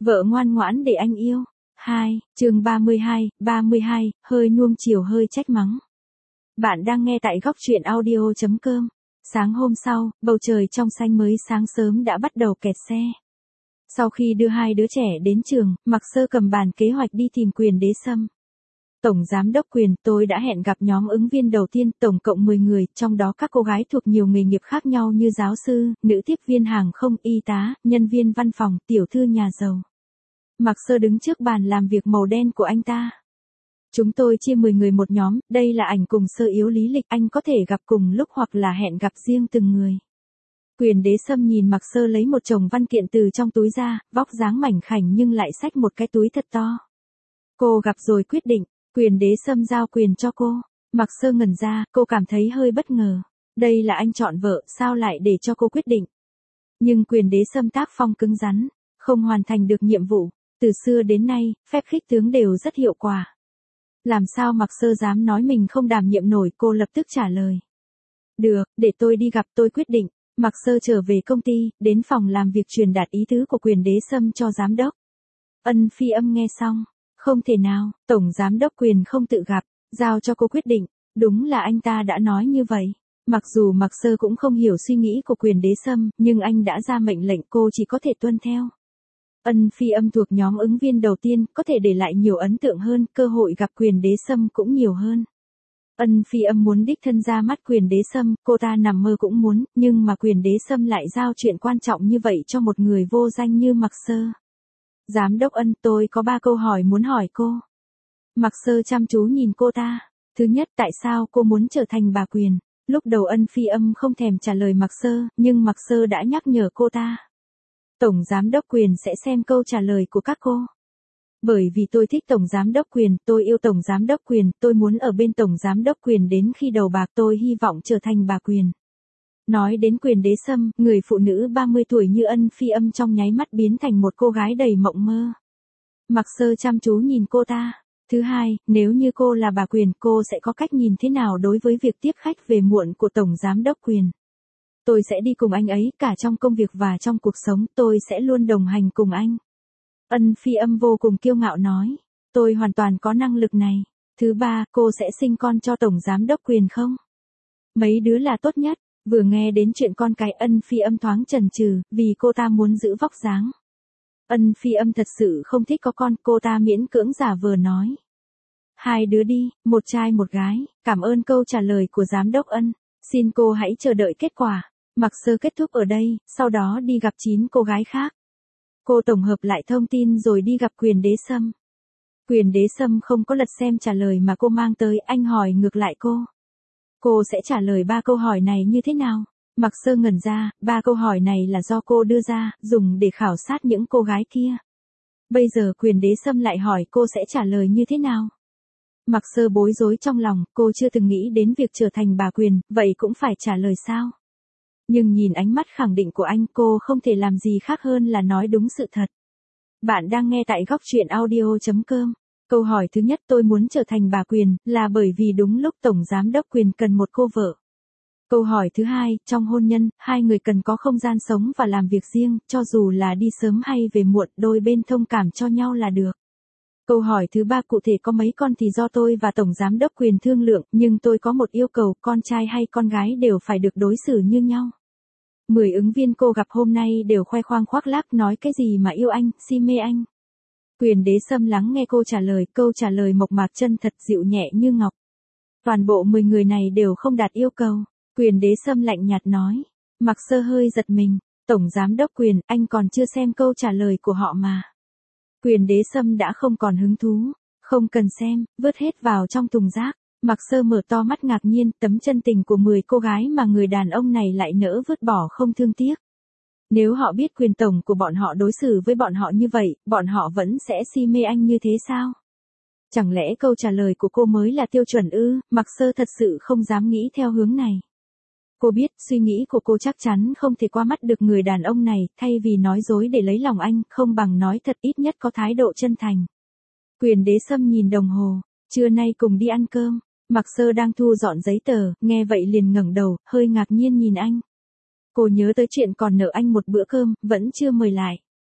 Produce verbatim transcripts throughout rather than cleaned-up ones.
Vợ ngoan ngoãn để anh yêu. hai, chương ba mươi hai, ba mươi hai, hơi nuông chiều hơi trách mắng. Bạn đang nghe tại góc truyện audio chấm com. Sáng hôm sau, bầu trời trong xanh mới sáng sớm đã bắt đầu kẹt xe. Sau khi đưa hai đứa trẻ đến trường, Mạc Sơ cầm bàn kế hoạch đi tìm Quyền Đế Sâm. Tổng Giám đốc Quyền, tôi đã hẹn gặp nhóm ứng viên đầu tiên, tổng cộng mười người, trong đó các cô gái thuộc nhiều nghề nghiệp khác nhau như giáo sư, nữ tiếp viên hàng không, y tá, nhân viên văn phòng, tiểu thư nhà giàu. Mạc Sơ đứng trước bàn làm việc màu đen của anh ta. Chúng tôi chia mười người một nhóm, đây là ảnh cùng sơ yếu lý lịch, anh có thể gặp cùng lúc hoặc là hẹn gặp riêng từng người. Quyền Đế Sâm nhìn Mạc Sơ lấy một chồng văn kiện từ trong túi ra, vóc dáng mảnh khảnh nhưng lại xách một cái túi thật to. Cô gặp rồi quyết định, Quyền Đế Sâm giao quyền cho cô. Mạc Sơ ngẩn ra, cô cảm thấy hơi bất ngờ. Đây là anh chọn vợ, sao lại để cho cô quyết định? Nhưng Quyền Đế Sâm tác phong cứng rắn, không hoàn thành được nhiệm vụ. Từ xưa đến nay, phép khích tướng đều rất hiệu quả. Làm sao Mạc Sơ dám nói mình không đảm nhiệm nổi, cô lập tức trả lời. Được, để tôi đi gặp, tôi quyết định. Mạc Sơ trở về công ty, đến phòng làm việc truyền đạt ý tứ của Quyền Đế Sâm cho giám đốc. Ân Phi Âm nghe xong, không thể nào, tổng giám đốc Quyền không tự gặp, giao cho cô quyết định, đúng là anh ta đã nói như vậy. Mặc dù Mạc Sơ cũng không hiểu suy nghĩ của Quyền Đế Sâm, nhưng anh đã ra mệnh lệnh, cô chỉ có thể tuân theo. Ân Phi Âm thuộc nhóm ứng viên đầu tiên, có thể để lại nhiều ấn tượng hơn, cơ hội gặp Quyền Đế Sâm cũng nhiều hơn. Ân Phi Âm muốn đích thân ra mắt Quyền Đế Sâm, cô ta nằm mơ cũng muốn, nhưng mà Quyền Đế Sâm lại giao chuyện quan trọng như vậy cho một người vô danh như Mạc Sơ. Giám đốc Ân, tôi có ba câu hỏi muốn hỏi cô. Mạc Sơ chăm chú nhìn cô ta. Thứ nhất, tại sao cô muốn trở thành bà Quyền? Lúc đầu Ân Phi Âm không thèm trả lời Mạc Sơ, nhưng Mạc Sơ đã nhắc nhở cô ta. Tổng Giám đốc Quyền sẽ xem câu trả lời của các cô. Bởi vì tôi thích Tổng Giám đốc Quyền, tôi yêu Tổng Giám đốc Quyền, tôi muốn ở bên Tổng Giám đốc Quyền đến khi đầu bạc, tôi hy vọng trở thành bà Quyền. Nói đến Quyền Đế Sâm, người phụ nữ ba mươi tuổi như Ân Phi Âm trong nháy mắt biến thành một cô gái đầy mộng mơ. Mạc Sơ chăm chú nhìn cô ta. Thứ hai, nếu như cô là bà Quyền, cô sẽ có cách nhìn thế nào đối với việc tiếp khách về muộn của Tổng Giám đốc Quyền? Tôi sẽ đi cùng anh ấy, cả trong công việc và trong cuộc sống, tôi sẽ luôn đồng hành cùng anh. Ân Phi Âm vô cùng kiêu ngạo nói, tôi hoàn toàn có năng lực này. Thứ ba, cô sẽ sinh con cho Tổng Giám đốc Quyền không? Mấy đứa là tốt nhất. Vừa nghe đến chuyện con cái, Ân Phi Âm thoáng chần chừ, vì cô ta muốn giữ vóc dáng. Ân Phi Âm thật sự không thích có con, cô ta miễn cưỡng giả vờ nói. Hai đứa đi, một trai một gái, cảm ơn câu trả lời của Giám đốc Ân. Xin cô hãy chờ đợi kết quả. Mạc Sơ kết thúc ở đây, sau đó đi gặp chín cô gái khác. Cô tổng hợp lại thông tin rồi đi gặp Quyền Đế Sâm. Quyền Đế Sâm không có lật xem trả lời mà cô mang tới, anh hỏi ngược lại cô. Cô sẽ trả lời ba câu hỏi này như thế nào? Mạc Sơ ngẩn ra, ba câu hỏi này là do cô đưa ra, dùng để khảo sát những cô gái kia. Bây giờ Quyền Đế Sâm lại hỏi cô sẽ trả lời như thế nào? Mạc Sơ bối rối trong lòng, cô chưa từng nghĩ đến việc trở thành bà Quyền, vậy cũng phải trả lời sao? Nhưng nhìn ánh mắt khẳng định của anh, cô không thể làm gì khác hơn là nói đúng sự thật. Bạn đang nghe tại góc truyện audio chấm com. Câu hỏi thứ nhất, tôi muốn trở thành bà Quyền, là bởi vì đúng lúc Tổng Giám đốc Quyền cần một cô vợ. Câu hỏi thứ hai, trong hôn nhân, hai người cần có không gian sống và làm việc riêng, cho dù là đi sớm hay về muộn, đôi bên thông cảm cho nhau là được. Câu hỏi thứ ba, cụ thể có mấy con thì do tôi và Tổng Giám đốc Quyền thương lượng, nhưng tôi có một yêu cầu, con trai hay con gái đều phải được đối xử như nhau. Mười ứng viên cô gặp hôm nay đều khoe khoang khoác lác, nói cái gì mà yêu anh, si mê anh. Quyền Đế Sâm lắng nghe cô trả lời, câu trả lời mộc mạc chân thật, dịu nhẹ như ngọc. Toàn bộ mười người này đều không đạt yêu cầu. Quyền Đế Sâm lạnh nhạt nói. Mạc Sơ hơi giật mình. Tổng Giám đốc Quyền, anh còn chưa xem câu trả lời của họ mà. Quyền Đế Sâm đã không còn hứng thú. Không cần xem, vứt hết vào trong thùng rác. Mạc Sơ mở to mắt ngạc nhiên, tấm chân tình của mười cô gái mà người đàn ông này lại nỡ vứt bỏ không thương tiếc. Nếu họ biết Quyền tổng của bọn họ đối xử với bọn họ như vậy, bọn họ vẫn sẽ si mê anh như thế sao? Chẳng lẽ câu trả lời của cô mới là tiêu chuẩn ư? Mạc Sơ thật sự không dám nghĩ theo hướng này. Cô biết, suy nghĩ của cô chắc chắn không thể qua mắt được người đàn ông này, thay vì nói dối để lấy lòng anh, không bằng nói thật, ít nhất có thái độ chân thành. Quyền Đế Sâm nhìn đồng hồ, trưa nay cùng đi ăn cơm. Mạc Sơ đang thu dọn giấy tờ, nghe vậy liền ngẩng đầu, hơi ngạc nhiên nhìn anh. Cô nhớ tới chuyện còn nợ anh một bữa cơm, vẫn chưa mời lại.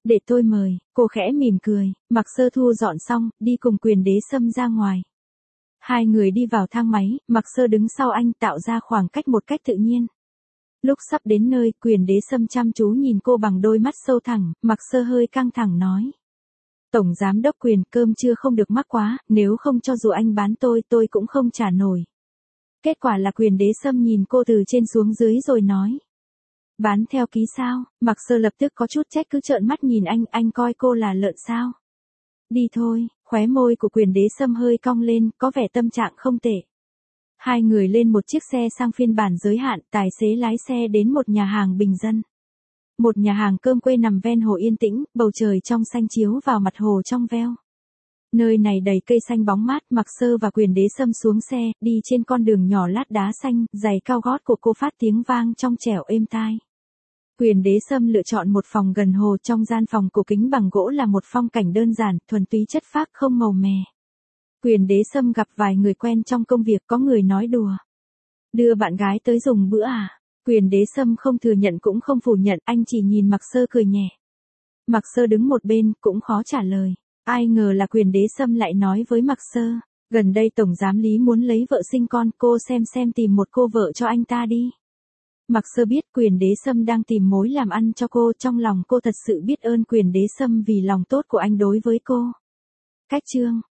Để tôi mời, cô khẽ mỉm cười, Mạc Sơ thu dọn xong, đi cùng Quyền Đế Sâm ra ngoài. Hai người đi vào thang máy, Mạc Sơ đứng sau anh tạo ra khoảng cách một cách tự nhiên. Lúc sắp đến nơi, Quyền Đế Sâm chăm chú nhìn cô bằng đôi mắt sâu thẳm, Mạc Sơ hơi căng thẳng nói. Tổng giám đốc Quyền, cơm trưa không được mắc quá, nếu không cho dù anh bán tôi, tôi cũng không trả nổi. Kết quả là Quyền Đế Sâm nhìn cô từ trên xuống dưới rồi nói. Bán theo ký sao? Mạc Sơ lập tức có chút trách cứ trợn mắt nhìn anh, anh coi cô là lợn sao? Đi thôi, khóe môi của Quyền Đế Sâm hơi cong lên, có vẻ tâm trạng không tệ. Hai người lên một chiếc xe sang phiên bản giới hạn, tài xế lái xe đến một nhà hàng bình dân. Một nhà hàng cơm quê nằm ven hồ yên tĩnh, bầu trời trong xanh chiếu vào mặt hồ trong veo. Nơi này đầy cây xanh bóng mát, Mạc Sơ và Quyền Đế Sâm xuống xe, đi trên con đường nhỏ lát đá xanh, giày cao gót của cô phát tiếng vang trong trẻo êm tai. Quyền Đế Sâm lựa chọn một phòng gần hồ, trong gian phòng cổ kính bằng gỗ là một phong cảnh đơn giản, thuần túy chất phác không màu mè. Quyền Đế Sâm gặp vài người quen trong công việc, có người nói đùa. Đưa bạn gái tới dùng bữa à? Quyền Đế Sâm không thừa nhận cũng không phủ nhận, anh chỉ nhìn Mạc Sơ cười nhẹ. Mạc Sơ đứng một bên, cũng khó trả lời. Ai ngờ là Quyền Đế Sâm lại nói với Mạc Sơ, gần đây Tổng Giám Lý muốn lấy vợ sinh con, cô xem xem tìm một cô vợ cho anh ta đi. Mạc Sơ biết Quyền Đế Sâm đang tìm mối làm ăn cho cô, trong lòng cô thật sự biết ơn Quyền Đế Sâm vì lòng tốt của anh đối với cô. Cách chương